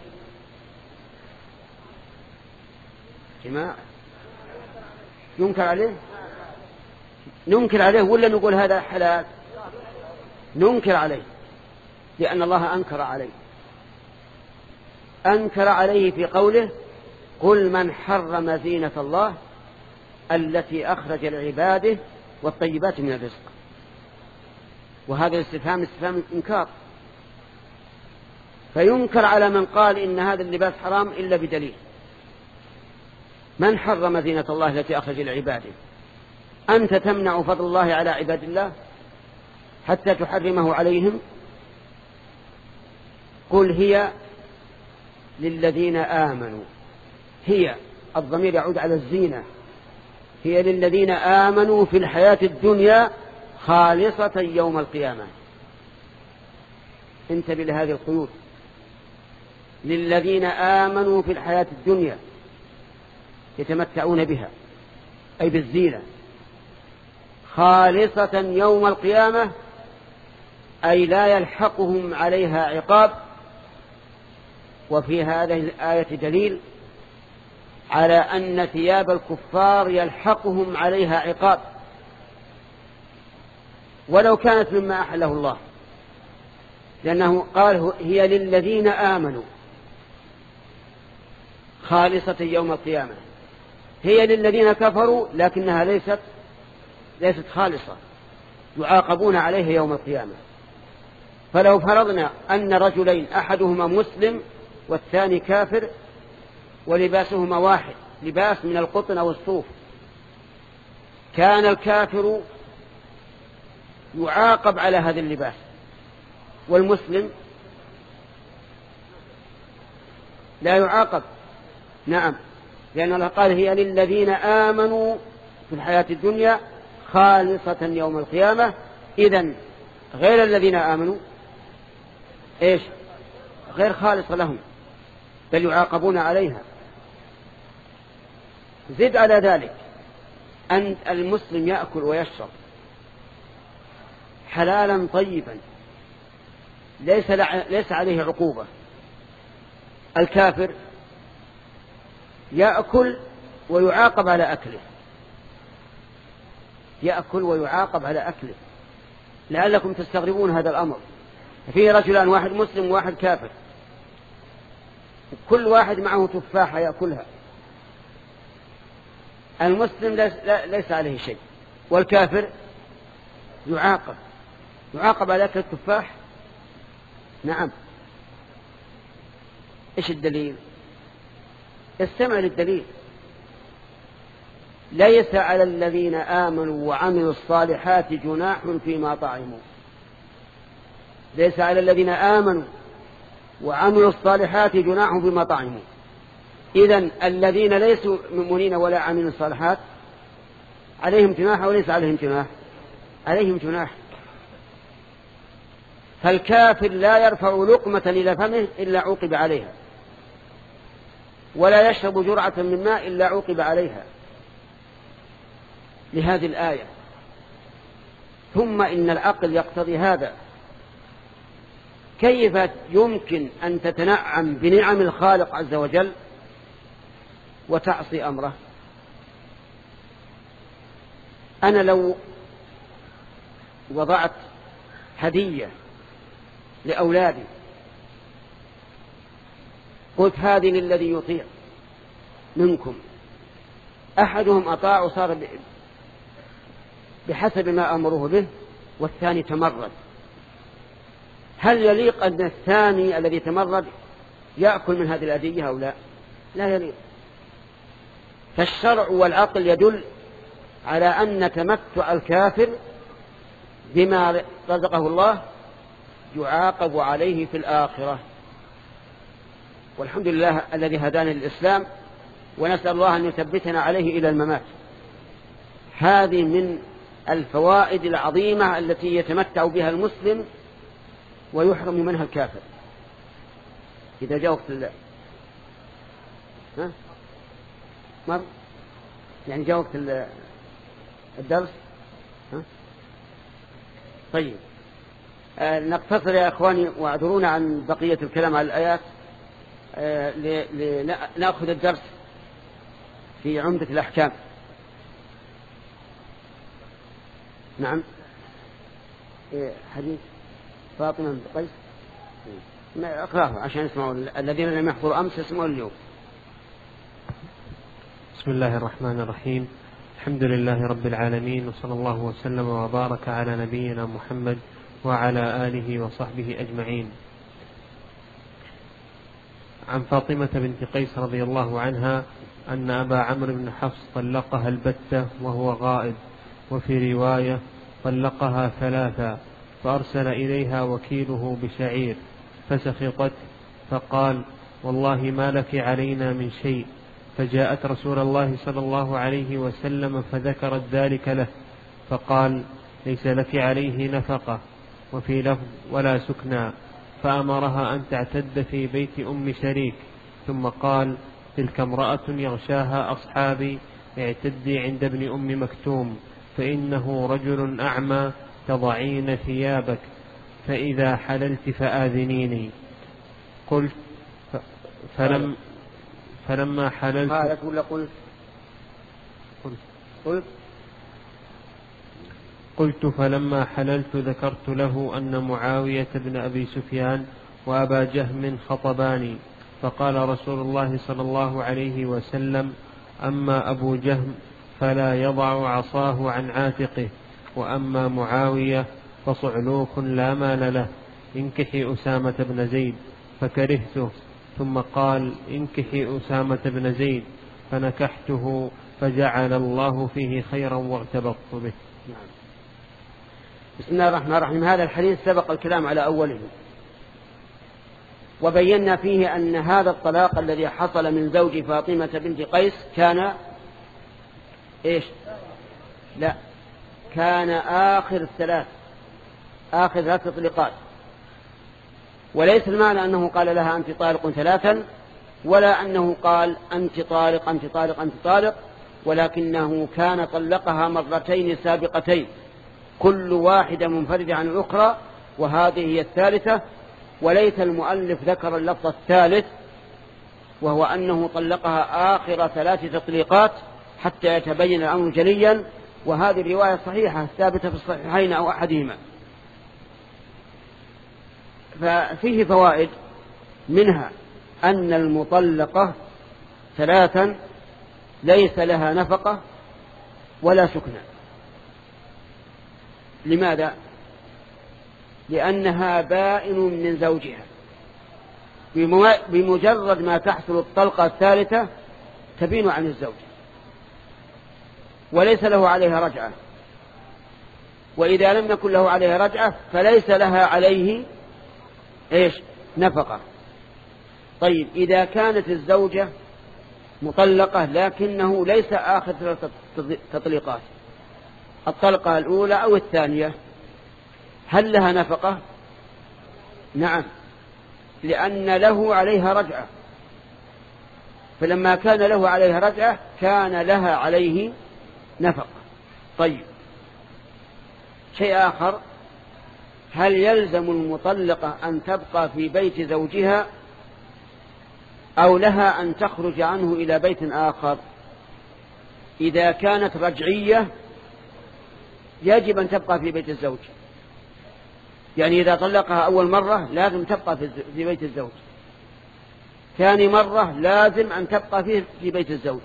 جماعة ينكر عليه؟ ننكر عليه ولا نقول هذا حلال؟ ننكر عليه، لأن الله أنكر عليه. أنكر عليه في قوله قل من حرم زينة الله التي أخرج لعباده والطيبات من الرزق. وهذا الاستفهام استفهام إنكار، فينكر على من قال إن هذا اللباس حرام إلا بدليل. من حرم زينة الله التي أخرج لعباده؟ أنت تمنع فضل الله على عباد الله حتى تحرمه عليهم؟ قل هي للذين آمنوا. هي الضمير يعود على الزينة. هي للذين آمنوا في الحياة الدنيا خالصة يوم القيامة. انتبه لهذه القيود. للذين آمنوا في الحياة الدنيا يتمتعون بها أي بالزينة، خالصة يوم القيامة أي لا يلحقهم عليها عقاب. وفي هذه الآية دليل على أن ثياب الكفار يلحقهم عليها عقاب ولو كانت مما أحله الله، لأنه قال هي للذين آمنوا خالصة يوم القيامة. هي للذين كفروا لكنها ليست ليست خالصة، يعاقبون عليها يوم القيامة. فلو فرضنا أن رجلين أحدهما مسلم والثاني كافر ولباسهما واحد، لباس من القطن أو الصوف، كان الكافر يعاقب على هذا اللباس والمسلم لا يعاقب. نعم، لأن الله قال هي للذين آمنوا في الحياة الدنيا خالصة يوم القيامة. إذن غير الذين آمنوا إيش؟ غير خالصة لهم، بل يعاقبون عليها. زد على ذلك أن المسلم يأكل ويشرب حلالا طيبا ليس ليس عليه عقوبة. الكافر يأكل ويعاقب على أكله، يأكل ويعاقب على أكله. لعلكم تستغربون هذا الأمر. فيه رجلان، واحد مسلم وواحد كافر، كل واحد معه تفاحة يأكلها. المسلم ليس عليه شيء، والكافر يعاقب يعاقب على أكل التفاح. نعم، إيش الدليل؟ استمع للدليل. ليس على الذين آمنوا وعملوا الصالحات جناح فيما طعموا. ليس على الذين آمنوا وعملوا الصالحات جناح فيما طعموا. إذن الذين ليسوا مؤمنين ولا عملوا الصالحات عليهم جناح وليس عليهم جناح؟ عليهم جناح. فالكافر لا يرفع لقمة إلى فمه إلا عوقب عليها، ولا يشرب جرعة من ماء إلا عوقب عليها لهذه الآية. ثم إن العقل يقتضي هذا. كيف يمكن أن تتنعم بنعم الخالق عز وجل وتعصي أمره؟ أنا لو وضعت هدية لأولادي قلت هذه للذي يطيع منكم، أحدهم أطاع وصار بحسب ما أمره به والثاني تمرد، هل يليق أن الثاني الذي تمرد يأكل من هذه الهدية أو لا؟ لا يليق. فالشرع والعقل يدل على أن تمتع الكافر بما رزقه الله يعاقب عليه في الآخرة. والحمد لله الذي هدانا للإسلام، ونسأل الله أن يثبتنا عليه إلى الممات. هذه من الفوائد العظيمة التي يتمتع بها المسلم ويحرم منها الكافر. إذا جاء وقت ال... ها؟ مر يعني جاء وقت ال... الدرس. ها؟ طيب آه نقتصر يا أخواني واعذرونا عن بقية الكلام على الآيات. آه لنأخذ الدرس في عمدة الأحكام. نعم إيه حديث فاطمة بنت قيس اقرأه عشان يسمعوا الذين لم يحضروا أمس يسمعوا اليوم. بسم الله الرحمن الرحيم. الحمد لله رب العالمين، وصلى الله وسلم وبارك على نبينا محمد وعلى آله وصحبه أجمعين. عن فاطمة بنت قيس رضي الله عنها أن أبا عمرو بن حفص طلقها البتة وهو غائب، وفي رواية طلقها ثلاثا، فأرسل إليها وكيله بشعير فسخطت، فقال: والله ما لك علينا من شيء. فجاءت رسول الله صلى الله عليه وسلم فذكرت ذلك له، فقال: ليس لك عليه نفقة، وفي لفظ: ولا سكنى. فأمرها أن تعتد في بيت أم شريك، ثم قال: تلك امرأة يغشاها أصحابي، اعتدي عند ابن أم مكتوم، فإنه رجل أعمى، تضعين ثيابك، فإذا حللت فآذنيني. قلت فلم فلما حللت قالت ولا قلت قلت قلت فلما حللت ذكرت له أن معاوية بن أبي سفيان وأبا جهم خطباني، فقال رسول الله صلى الله عليه وسلم: أما أبو جهم فلا يضع عصاه عن عاتقه، وأما معاوية فصعلوك لا مال له، انكحي أسامة بن زيد، فكرهته، ثم قال: انكحي أسامة بن زيد، فنكحته، فجعل الله فيه خيرا واغتبطت به. بسم الله الرحمن الرحيم. هذا الحديث سبق الكلام على أوله، وبينا فيه أن هذا الطلاق الذي حصل من زوج فاطمة بنت قيس كان إيش؟ لا، كان آخر الثلاث آخر ثلاث تطليقات، وليس المعنى أنه قال لها أنت طالق ثلاثا، ولا أنه قال أنت طالق أنت طالق أنت طالق، ولكنه كان طلقها مرتين سابقتين، كل واحدة منفردة عن الأخرى، وهذه هي الثالثة. وليس المؤلف ذكر اللفظ الثالث، وهو أنه طلقها آخر ثلاث تطليقات حتى يتبين الأمر جليا، وهذه الرواية صحيحة ثابتة في الصحيحين أو أحدهما. ففيه فوائد، منها أن المطلقة ثلاثا ليس لها نفقة ولا سكنى. لماذا؟ لأنها بائن من زوجها، بمجرد ما تحصل الطلقة الثالثة تبين عن الزوج، وليس له عليها رجعة، وإذا لم يكن له عليها رجعة فليس لها عليه إيش؟ نفقة. طيب إذا كانت الزوجة مطلقة لكنه ليس آخر ثلاث تطليقات، الطلقة الأولى أو الثانية، هل لها نفقة؟ نعم، لأن له عليها رجعة، فلما كان له عليها رجعة كان لها عليه نفقة. طيب شيء آخر، هل يلزم المطلقة أن تبقى في بيت زوجها أو لها أن تخرج عنه إلى بيت آخر؟ إذا كانت رجعية يجب أن تبقى في بيت الزوج، يعني إذا طلقها أول مرة لازم تبقى في بيت الزوج، ثاني مرة لازم أن تبقى فيه في بيت الزوج،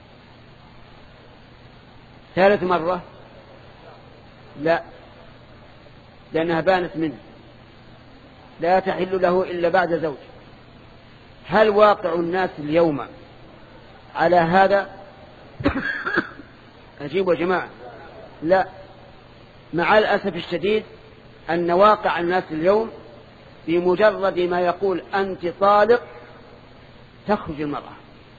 ثالث مرة لا، لأنها بانت منه، لا تحل له إلا بعد زوج. هل واقع الناس اليوم على هذا؟ أجيبوا يا جماعة، لا، مع الأسف الشديد أن واقع الناس اليوم بمجرد ما يقول أنت طالق تخرج المرأة،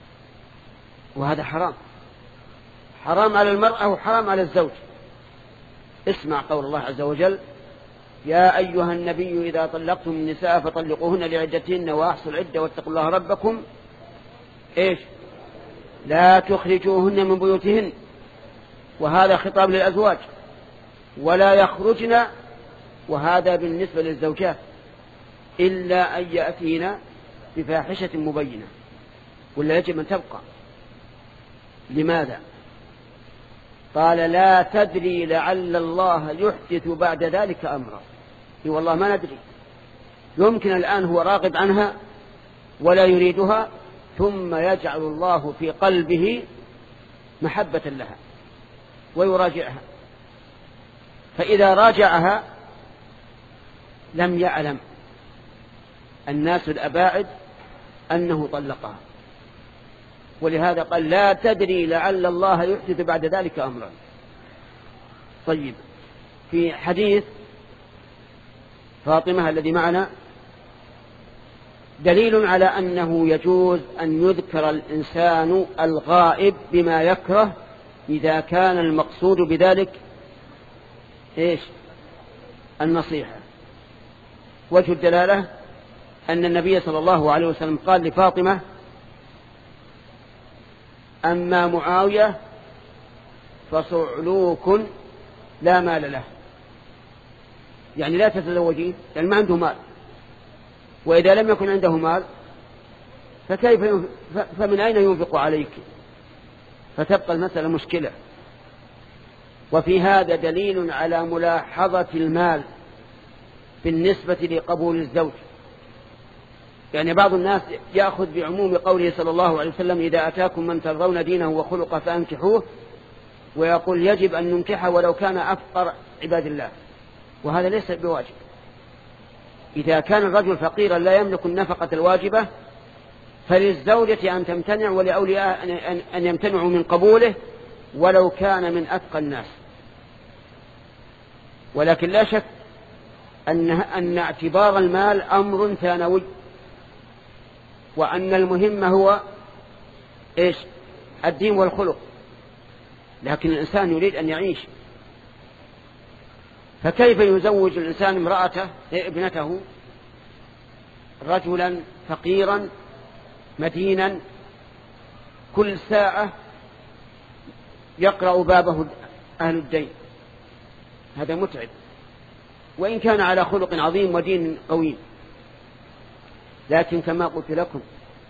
وهذا حرام، حرام على المرأة وحرام على الزوج. اسمع قول الله عز وجل: يا أيها النبي إذا طلقتم النساء فطلقوهن لعدتهن وأحصوا العدة واتقوا الله ربكم إيش لا تخرجوهن من بيوتهن، وهذا خطاب للأزواج، ولا يخرجن، وهذا بالنسبة للزوجات، إلا أن يأتين بفاحشة مبينة، ولا يجب أن تبقى. لماذا؟ قال: لا تدري لعل الله يحدث بعد ذلك أمرا. والله ما ندري، يمكن الآن هو راغب عنها ولا يريدها، ثم يجعل الله في قلبه محبة لها ويراجعها، فإذا راجعها لم يعلم الناس الأباعد أنه طلقها، ولهذا قال: لا تدري لعل الله يحدث بعد ذلك أمرا. طيب، في حديث فاطمة الذي معنا دليل على أنه يجوز أن يذكر الإنسان الغائب بما يكره إذا كان المقصود بذلك إيش؟ النصيحة. وجه الدلالة أن النبي صلى الله عليه وسلم قال لفاطمة: أما معاوية فصعلوك لا مال له، يعني لا تتزوجين، يعني ما عنده مال، وإذا لم يكن عنده مال فكيف فمن أين ينفق عليك؟ فتبقى المسألة مشكلة. وفي هذا دليل على ملاحظة المال بالنسبة لقبول الزوج. يعني بعض الناس يأخذ بعموم قوله صلى الله عليه وسلم: إذا أتاكم من ترضون دينه وخلقه فأنكحوه، ويقول يجب أن ننكحه ولو كان أفقر عباد الله، وهذا ليس بواجب. إذا كان الرجل فقيرا لا يملك النفقة الواجبة فللزوجة أن تمتنع ولأولياء أن يمتنعوا من قبوله ولو كان من أتقى الناس. ولكن لا شك أن, أن اعتبار المال أمر ثانوي، وأن المهم هو إيش؟ الدين والخلق، لكن الإنسان يريد أن يعيش، فكيف يزوج الإنسان امرأته ابنته رجلا فقيرا مدينا كل ساعة يقرأ بابه أهل الدين؟ هذا متعب، وإن كان على خلق عظيم ودين قوي. لكن كما قلت لكم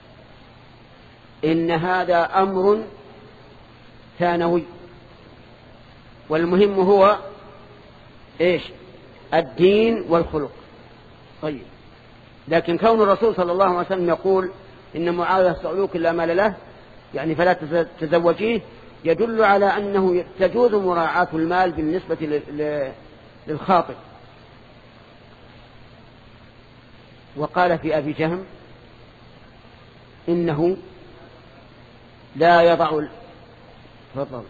إن هذا أمر ثانوي، والمهم هو إيش؟ الدين والخلق. طيب، لكن كون الرسول صلى الله عليه وسلم يقول إن معاوية صعلوك لا مال له، يعني فلا تزوجيه، يدل على أنه تجوز مراعاة المال بالنسبة للخاطب. وقال في أبي جهم إنه لا يضع فضل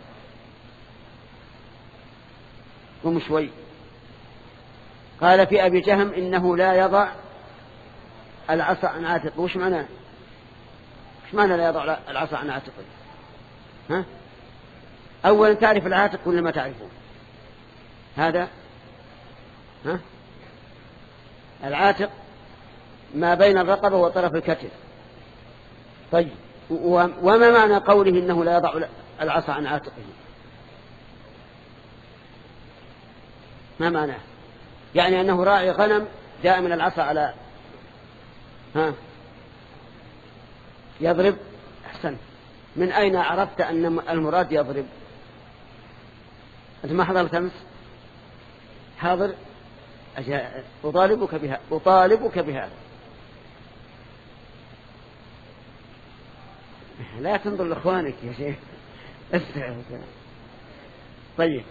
قم شوي قال في أبي جهم إنه لا يضع العصا عن عاتقه. وش معناه؟ وش معنى لا يضع العصا عن عاتقه؟ ها؟ أولا تعرف العاتق ولا ما تعرفه؟ هذا ها؟ العاتق ما بين الرقبة وطرف الكتف. طيب، وما معنى قوله إنه لا يضع العصا عن عاتقه؟ ما معناه؟ يعني أنه راعي غنم دائما العصا على ها يضرب. أحسن. من أين عرفت أن المراد يضرب؟ أنت ما حضرت أمس؟ حاضر؟ أطالبك بها أطالبك بهذا. لا تنظر لإخوانك يا شيخ. طيب،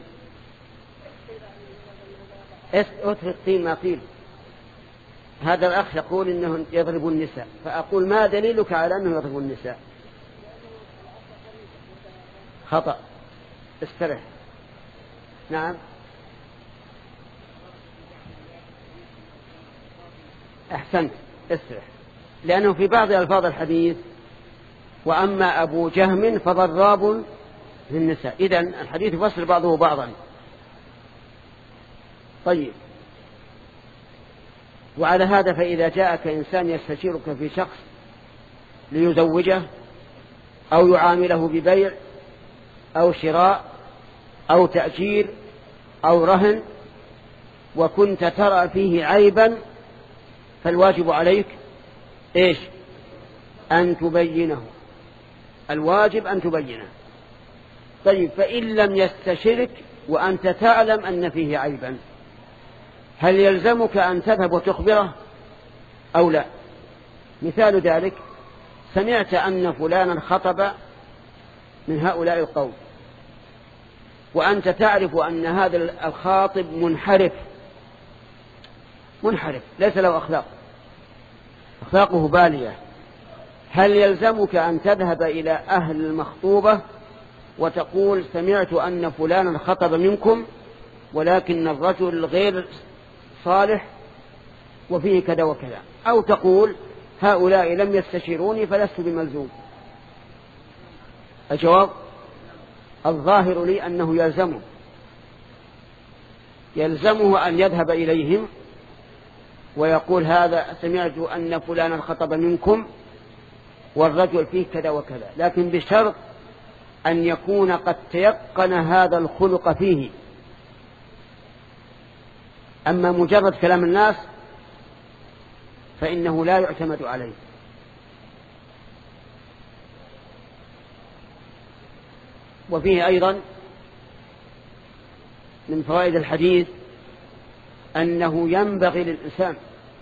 أترك قيل ما قيل. هذا الأخ يقول إنه يضرب النساء، فأقول ما دليلك على أنه يضرب النساء؟ خطأ، استرح. نعم، أحسنت، استرح، لأنه في بعض ألفاظ الحديث وأما أبو جهم فضراب للنساء. إذن الحديث يفسر بعضه بعضا. طيب، وعلى هذا فإذا جاءك إنسان يستشيرك في شخص ليزوجه أو يعامله ببيع أو شراء أو تأجير أو رهن وكنت ترى فيه عيبا، فالواجب عليك إيش؟ أن تبينه، الواجب أن تبينه. طيب، فإن لم يستشرك وأنت تعلم أن فيه عيبا، هل يلزمك أن تذهب وتخبره أو لا؟ مثال ذلك: سمعت أن فلانا خطب من هؤلاء القوم، وأنت تعرف أن هذا الخاطب منحرف منحرف ليس له أخلاق، أخلاقه بالية، هل يلزمك أن تذهب إلى أهل المخطوبة وتقول: سمعت أن فلانا خطب منكم ولكن الرجل غير صالح وفيه كذا وكذا، أو تقول: هؤلاء لم يستشيروني فلست بملزوم؟ الجواب: الظاهر لي أنه يلزمه يلزمه أن يذهب إليهم ويقول: هذا سمعت أن فلانا خطب منكم والرجل فيه كذا وكذا، لكن بشرط أن يكون قد تيقن هذا الخلق فيه. أما مجرد كلام الناس فإنه لا يعتمد عليه. وفيه أيضا من فوائد الحديث أنه ينبغي للإنسان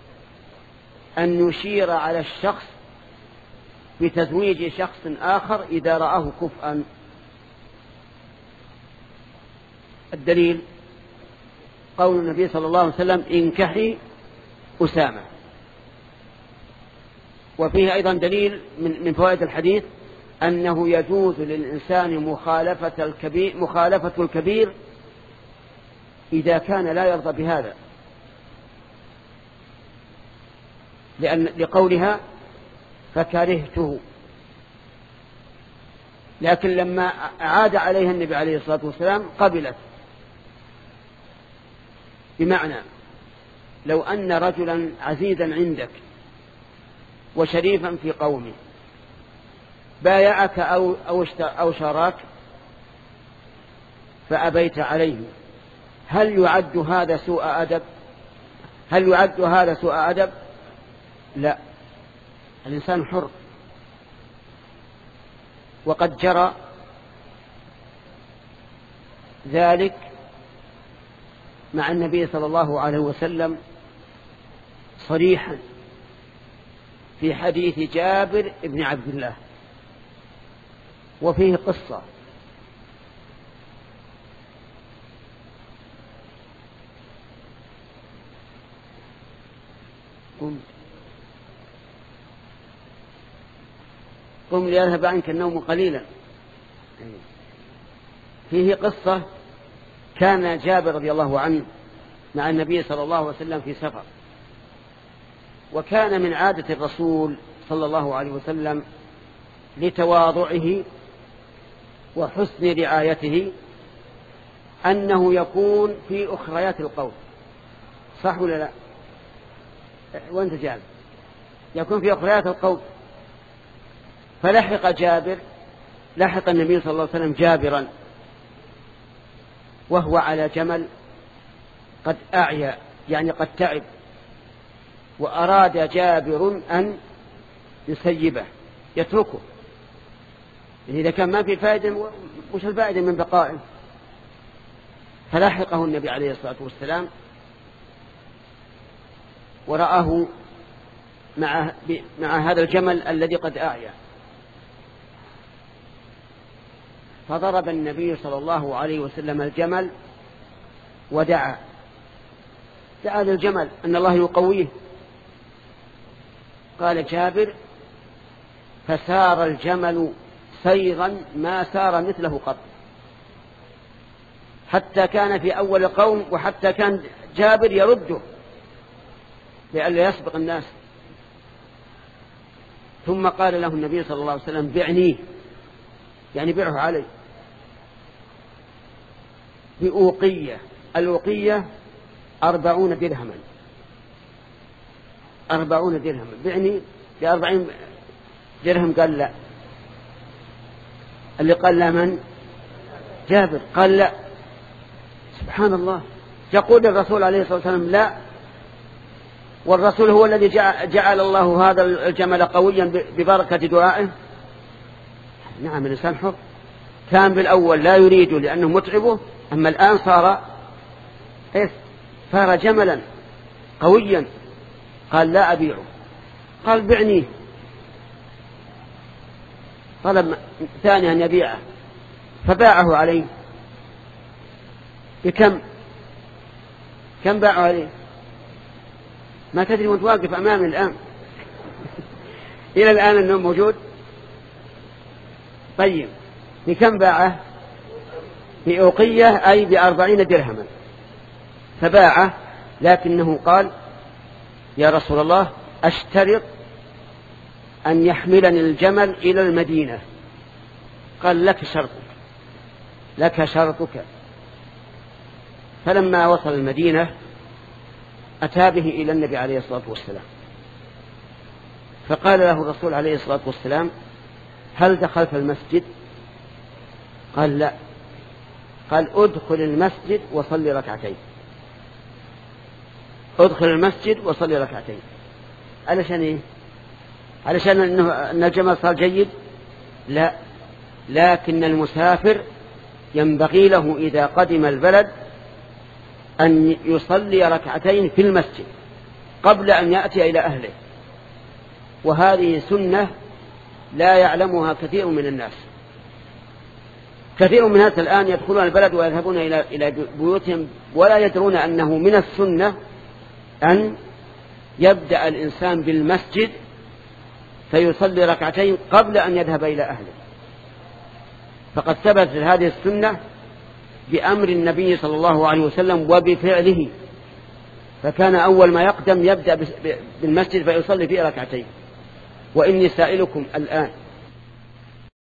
أن يشير على الشخص بتزويج شخص آخر إذا رآه كفءا. الدليل قول النبي صلى الله عليه وسلم: انكحي أسامة. وفيه أيضا دليل من فوائد الحديث أنه يجوز للإنسان مخالفة الكبير, مخالفة الكبير إذا كان لا يرضى بهذا، لأن لقولها: فكرهته. لكن لما عاد عليها النبي عليه الصلاة والسلام قبلت. بمعنى لو أن رجلا عزيزا عندك وشريفا في قومه بايعك أو, أو, أو شاراك فأبيت عليه، هل يعد هذا سوء أدب؟ هل يعد هذا سوء أدب؟ لا، الإنسان حر. وقد جرى ذلك مع النبي صلى الله عليه وسلم صريحا في حديث جابر بن عبد الله، وفيه قصة. قم قم ليذهب عنك النوم قليلا. فيه قصة: كان جابر رضي الله عنه مع النبي صلى الله عليه وسلم في سفر، وكان من عادة الرسول صلى الله عليه وسلم لتواضعه وحسن رعايته أنه يكون في أخريات القوم. صح ولا لا؟ وانت جابر يكون في أخريات القوم. فلحق جابر لحق النبي صلى الله عليه وسلم جابرا وهو على جمل قد أعيا، يعني قد تعب، وأراد جابر أن يسيبه يتركه، يعني إذا كان ما في فائدة وش الفائدة من بقائه؟ فلحقه النبي عليه الصلاة والسلام ورآه مع, مع هذا الجمل الذي قد أعيا، فضرب النبي صلى الله عليه وسلم الجمل ودعا دعا للجمل أن الله يقويه. قال جابر: فسار الجمل سيرا ما سار مثله قط، حتى كان في أول القوم، وحتى كان جابر يرده لئلا يسبق الناس. ثم قال له النبي صلى الله عليه وسلم: بعنيه، يعني بيعه علي بأوقية. الأوقية أربعون درهما أربعون درهما بعني بأربعين درهم. قال لا. اللي قال لا من؟ جابر. قال لا. سبحان الله. يقول الرسول عليه الصلاة والسلام لا، والرسول هو الذي جعل الله هذا الجمل قويا ببركة دعائه. نعم الإنسان حر. كان بالأول لا يريد لأنه متعبه، أما الآن صار إيه؟ صار جملا قويا. قال لا أبيعه. قال بعنيه. طلب ثاني أن يبيعه فباعه عليه بكم؟ كم باعه عليه؟ ما تدري وانت واقف أمامي الآن إلى الآن أنه موجود. طيب بكم باعه؟ بأوقية أي بأربعين درهما. فباعه، لكنه قال يا رسول الله أشترط أن يحملني الجمل إلى المدينة. قال لك شرطك لك شرطك. فلما وصل المدينة أتى به إلى النبي عليه الصلاة والسلام، فقال له الرسول عليه الصلاة والسلام هل دخلت المسجد؟ قال لا. قال ادخل المسجد وصلي ركعتين. ادخل المسجد وصلي ركعتين. علشان ايه؟ علشان انه ان الجمل صار جيد؟ لا، لكن المسافر ينبغي له إذا قدم البلد أن يصلي ركعتين في المسجد قبل أن يأتي إلى أهله، وهذه سنة لا يعلمها كثير من الناس. كثير من الناس الآن يدخلون البلد ويذهبون إلى إلى بيوتهم ولا يدرون أنه من السنة أن يبدأ الإنسان بالمسجد فيصلي ركعتين قبل أن يذهب إلى أهله. فقد ثبت هذه السنة بأمر النبي صلى الله عليه وسلم وبفعله، فكان أول ما يقدم يبدأ بالمسجد فيصلي فيه ركعتين. وإني سائلكم الآن